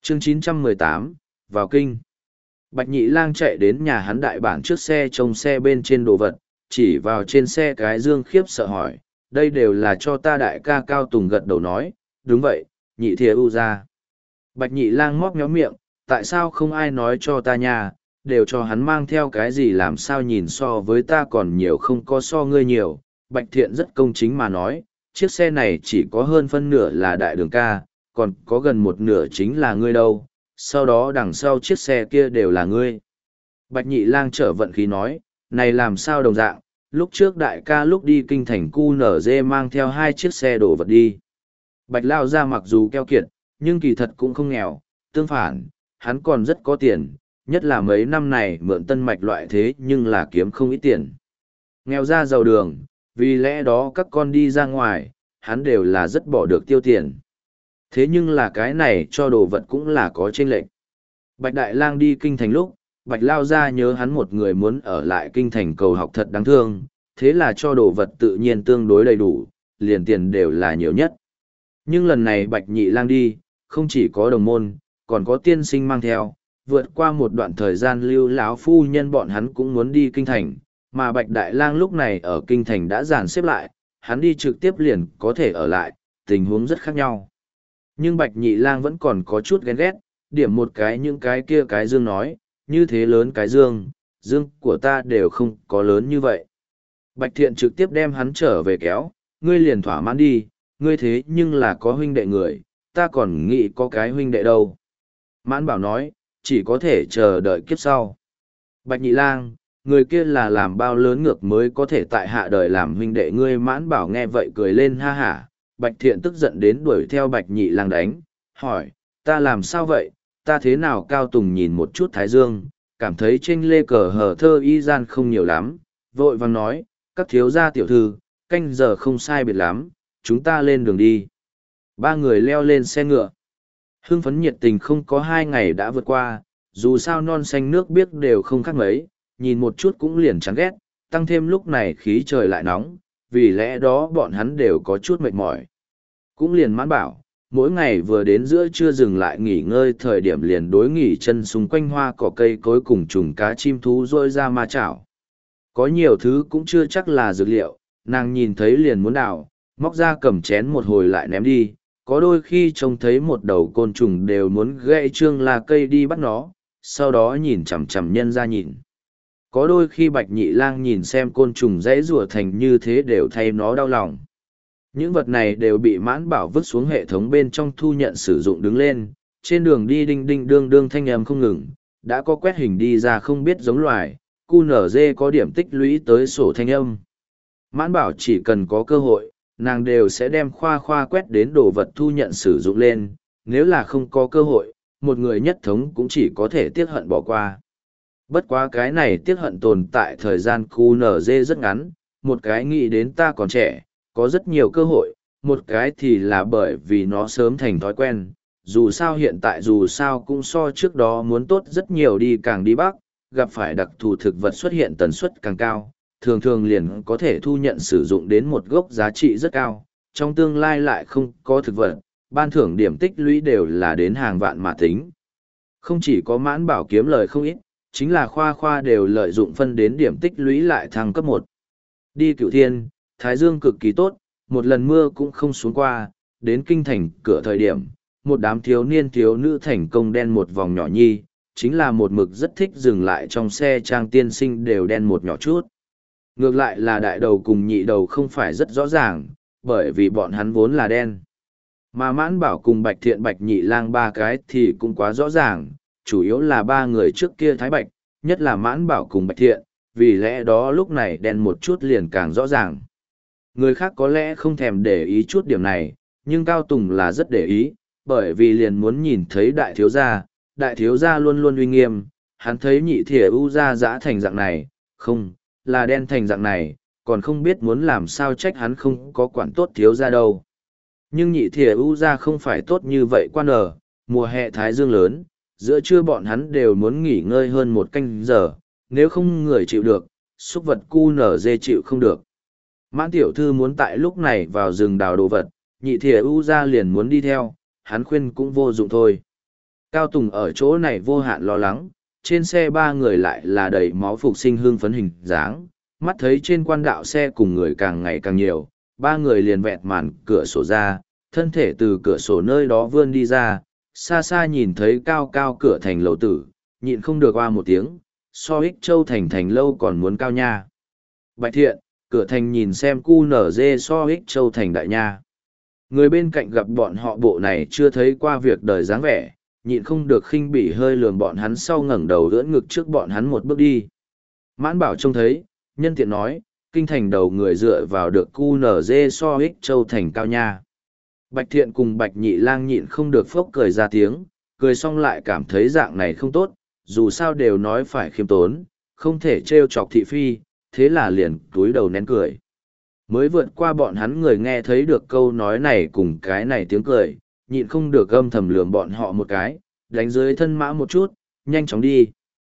Chương 918, vào kinh. Bạch Nhị Lang chạy đến nhà hắn đại bản trước xe trông xe bên trên đồ vật, chỉ vào trên xe cái dương khiếp sợ hỏi, đây đều là cho ta đại ca Cao Tùng gật đầu nói, đúng vậy, nhị thìa u ra. Bạch Nhị Lang móc méo miệng, tại sao không ai nói cho ta nha, đều cho hắn mang theo cái gì làm sao nhìn so với ta còn nhiều không có so ngươi nhiều. Bạch Thiện rất công chính mà nói, chiếc xe này chỉ có hơn phân nửa là đại đường ca, còn có gần một nửa chính là ngươi đâu, sau đó đằng sau chiếc xe kia đều là ngươi. Bạch Nhị Lang trở vận khí nói, này làm sao đồng dạng, lúc trước đại ca lúc đi kinh thành QNZ mang theo 2 chiếc xe đổ vật đi. Bạch Lao ra mặc dù keo kiệt, nhưng kỳ thật cũng không nghèo, tương phản, hắn còn rất có tiền, nhất là mấy năm này mượn tân mạch loại thế nhưng là kiếm không ít tiền. Nghèo ra giàu đường, vì lẽ đó các con đi ra ngoài, hắn đều là rất bỏ được tiêu tiền. Thế nhưng là cái này cho đồ vật cũng là có chênh lệch. Bạch Đại Lang đi kinh thành lúc, Bạch Lao ra nhớ hắn một người muốn ở lại kinh thành cầu học thật đáng thương, thế là cho đồ vật tự nhiên tương đối đầy đủ, liền tiền đều là nhiều nhất. Nhưng lần này Bạch Nhị Lang đi, không chỉ có đồng môn, còn có tiên sinh mang theo, vượt qua một đoạn thời gian lưu lão phu nhân bọn hắn cũng muốn đi kinh thành, mà Bạch Đại Lang lúc này ở kinh thành đã dàn xếp lại, hắn đi trực tiếp liền có thể ở lại, tình huống rất khác nhau. Nhưng Bạch Nhị Lang vẫn còn có chút ghen ghét, điểm một cái những cái kia cái dương nói, như thế lớn cái dương, dương của ta đều không có lớn như vậy. Bạch Thiện trực tiếp đem hắn trở về kéo, ngươi liền thỏa mãn đi, ngươi thế nhưng là có huynh đệ người, ta còn nghĩ có cái huynh đệ đâu. Mãn Bảo nói, chỉ có thể chờ đợi kiếp sau. Bạch Nhị Lang, người kia là làm bao lớn ngược mới có thể tại hạ đời làm huynh đệ ngươi. Mãn Bảo nghe vậy cười lên ha hả. Bạch Thiện tức giận đến đuổi theo Bạch Nhị Lang đánh, hỏi, ta làm sao vậy, ta thế nào? Cao Tùng nhìn một chút Thái Dương, cảm thấy trên lê cờ hở thơ y gian không nhiều lắm, vội vàng nói, các thiếu gia tiểu thư, canh giờ không sai biệt lắm, chúng ta lên đường đi. 3 người leo lên xe ngựa. Hưng phấn nhiệt tình không có 2 ngày đã vượt qua, dù sao non xanh nước biếc đều không khác mấy, nhìn một chút cũng liền chán ghét, tăng thêm lúc này khí trời lại nóng, vì lẽ đó bọn hắn đều có chút mệt mỏi. Cũng liền Mãn Bảo, mỗi ngày vừa đến giữa trưa dừng lại nghỉ ngơi thời điểm liền đối nghỉ chân xung quanh hoa cỏ cây cối cùng trùng cá chim thú rôi ra ma chảo. Có nhiều thứ cũng chưa chắc là dược liệu, nàng nhìn thấy liền muốn đào, móc ra cầm chén một hồi lại ném đi, có đôi khi trông thấy một đầu côn trùng đều muốn gãy trương là cây đi bắt nó, sau đó nhìn chằm chằm nhân ra nhìn. Có đôi khi Bạch Nhị Lang nhìn xem côn trùng dãy rùa thành như thế đều thay nó đau lòng. Những vật này đều bị Mãn Bảo vứt xuống hệ thống bên trong thu nhận sử dụng đứng lên, trên đường đi đinh đinh đương đương thanh âm không ngừng, đã có quét hình đi ra không biết giống loài, QNZ có điểm tích lũy tới sổ thanh âm. Mãn Bảo chỉ cần có cơ hội, nàng đều sẽ đem khoa quét đến đồ vật thu nhận sử dụng lên, nếu là không có cơ hội, một người nhất thống cũng chỉ có thể tiếc hận bỏ qua. Bất quá cái này tiếc hận tồn tại thời gian QNZ rất ngắn, một cái nghĩ đến ta còn trẻ, có rất nhiều cơ hội, một cái thì là bởi vì nó sớm thành thói quen, dù sao hiện tại dù sao cũng so trước đó muốn tốt rất nhiều, đi càng đi bắc, gặp phải đặc thù thực vật xuất hiện tần suất càng cao, thường thường liền có thể thu nhận sử dụng đến một gốc giá trị rất cao, trong tương lai lại không có thực vật, ban thưởng điểm tích lũy đều là đến hàng vạn mà tính. Không chỉ có Mãn Bảo kiếm lời không ít, chính là khoa đều lợi dụng phân đến điểm tích lũy lại thăng cấp 1. Đi Cửu Thiên, Thái Dương cực kỳ tốt, một lần mưa cũng không xuống qua, đến kinh thành cửa thời điểm, một đám thiếu niên thiếu nữ thành công đen một vòng nhỏ nhi, chính là một mực rất thích dừng lại trong xe trang tiên sinh đều đen một nhỏ chút. Ngược lại là đại đầu cùng nhị đầu không phải rất rõ ràng, bởi vì bọn hắn vốn là đen. Mà Mãn Bảo cùng Bạch Thiện Bạch Nhị Lang 3 cái thì cũng quá rõ ràng, chủ yếu là 3 người trước kia thái bạch, nhất là Mãn Bảo cùng Bạch Thiện, vì lẽ đó lúc này đen một chút liền càng rõ ràng. Người khác có lẽ không thèm để ý chút điểm này, nhưng Cao Tùng là rất để ý, bởi vì liền muốn nhìn thấy đại thiếu gia luôn luôn uy nghiêm, hắn thấy nhị thìa u ra dã thành dạng này, không, là đen thành dạng này, còn không biết muốn làm sao trách hắn không có quản tốt thiếu gia đâu. Nhưng nhị thìa u ra không phải tốt như vậy quan ở, mùa hè thái dương lớn, giữa trưa bọn hắn đều muốn nghỉ ngơi hơn 1 canh giờ, nếu không người chịu được, súc vật cu nở dê chịu không được. Mãn tiểu thư muốn tại lúc này vào rừng đào đồ vật, nhị thìa u ra liền muốn đi theo, hắn khuyên cũng vô dụng thôi. Cao Tùng ở chỗ này vô hạn lo lắng, trên xe ba người lại là đầy máu phục sinh hương phấn hình dáng, mắt thấy trên quan đạo xe cùng người càng ngày càng nhiều, ba người liền vẹt màn cửa sổ ra, thân thể từ cửa sổ nơi đó vươn đi ra, xa xa nhìn thấy cao cao cửa thành lầu tử, nhịn không được qua một tiếng, so ích châu thành lâu còn muốn cao nha. Bạch Thiện, cửa thành nhìn xem cu nở dê so ích châu thành đại nha. Người bên cạnh gặp bọn họ bộ này chưa thấy qua việc đời dáng vẻ, nhịn không được khinh bỉ hơi lườm bọn hắn sau ngẩng đầu ưỡn ngực trước bọn hắn một bước đi. Mãn Bảo trông thấy, nhân tiện nói, kinh thành đầu người dựa vào được cu nở dê so ích châu thành cao nha. Bạch Thiện cùng Bạch Nhị Lang nhịn không được phốc cười ra tiếng, cười xong lại cảm thấy dạng này không tốt, dù sao đều nói phải khiêm tốn, không thể trêu chọc thị phi, thế là liền túi đầu nén cười. Mới vượt qua bọn hắn người nghe thấy được câu nói này cùng cái này tiếng cười, nhịn không được âm thầm lườm bọn họ một cái, đánh dưới thân mã một chút, nhanh chóng đi.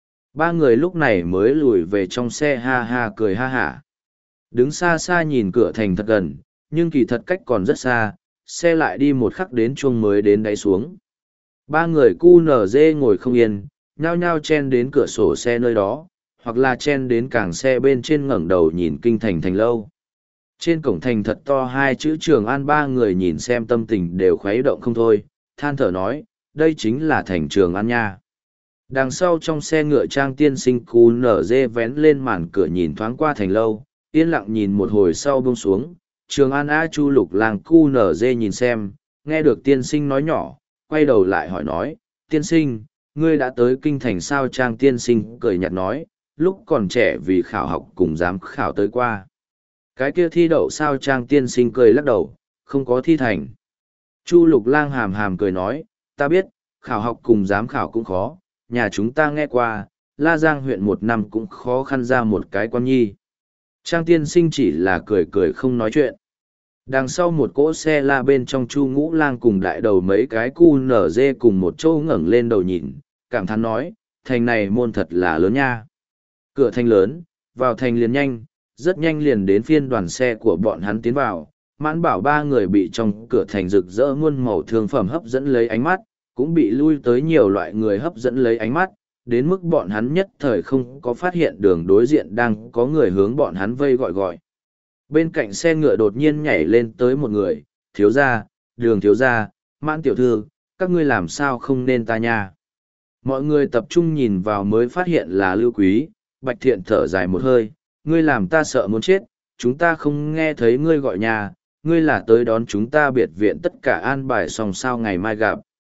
Ba người lúc này mới lùi về trong xe ha ha cười ha hả. Đứng xa xa nhìn cửa thành thật gần, nhưng kỳ thật cách còn rất xa, xe lại đi một khắc đến chuông mới đến đáy xuống. Ba người cu nở dê ngồi không yên, nhao nhao chen đến cửa sổ xe nơi đó, hoặc là chen đến cảng xe bên trên ngẩng đầu nhìn kinh thành thành lâu. Trên cổng thành thật to hai chữ Trường An, ba người nhìn xem tâm tình đều khuấy động không thôi, than thở nói, đây chính là thành Trường An nha. Đằng sau trong xe ngựa Trang tiên sinh cu nở dê vén lên màn cửa nhìn thoáng qua thành lâu, yên lặng nhìn một hồi sau buông xuống. Trường An A Chu Lục Lang cu nở dê nhìn xem, nghe được tiên sinh nói nhỏ, quay đầu lại hỏi nói, tiên sinh, ngươi đã tới kinh thành sao? Trang tiên sinh cười nhạt nói, lúc còn trẻ vì khảo học cùng giám khảo tới qua. Cái kia thi đậu sao? Trang tiên sinh cười lắc đầu, không có thi thành. Chu Lục Lang hàm hàm cười nói, ta biết, khảo học cùng giám khảo cũng khó, nhà chúng ta nghe qua, La Giang huyện một năm cũng khó khăn ra một cái quan nhi. Trang tiên sinh chỉ là cười cười không nói chuyện. Đằng sau một cỗ xe la bên trong Chu Ngũ Lang cùng đại đầu mấy cái cu nở dê cùng một chỗ ngẩng lên đầu nhìn, cảm thán nói, thành này môn thật là lớn nha. Cửa thành lớn, vào thành liền nhanh, rất nhanh liền đến phiên đoàn xe của bọn hắn tiến vào. Mãn Bảo ba người bị trong cửa thành rực rỡ muôn màu thương phẩm hấp dẫn lấy ánh mắt, cũng bị lui tới nhiều loại người hấp dẫn lấy ánh mắt, đến mức bọn hắn nhất thời không có phát hiện đường đối diện đang có người hướng bọn hắn vây gọi gọi. Bên cạnh xe ngựa đột nhiên nhảy lên tới một người, thiếu gia, Đường thiếu gia, Mãn tiểu thư, các ngươi làm sao không nên ta nha. Mọi người tập trung nhìn vào mới phát hiện là Lưu Quý. Bạch Thiện thở dài một hơi, ngươi làm ta sợ muốn chết, chúng ta không nghe thấy ngươi gọi nhà, ngươi là tới đón chúng ta biệt viện tất cả an bài xong sao ngày mai gặp.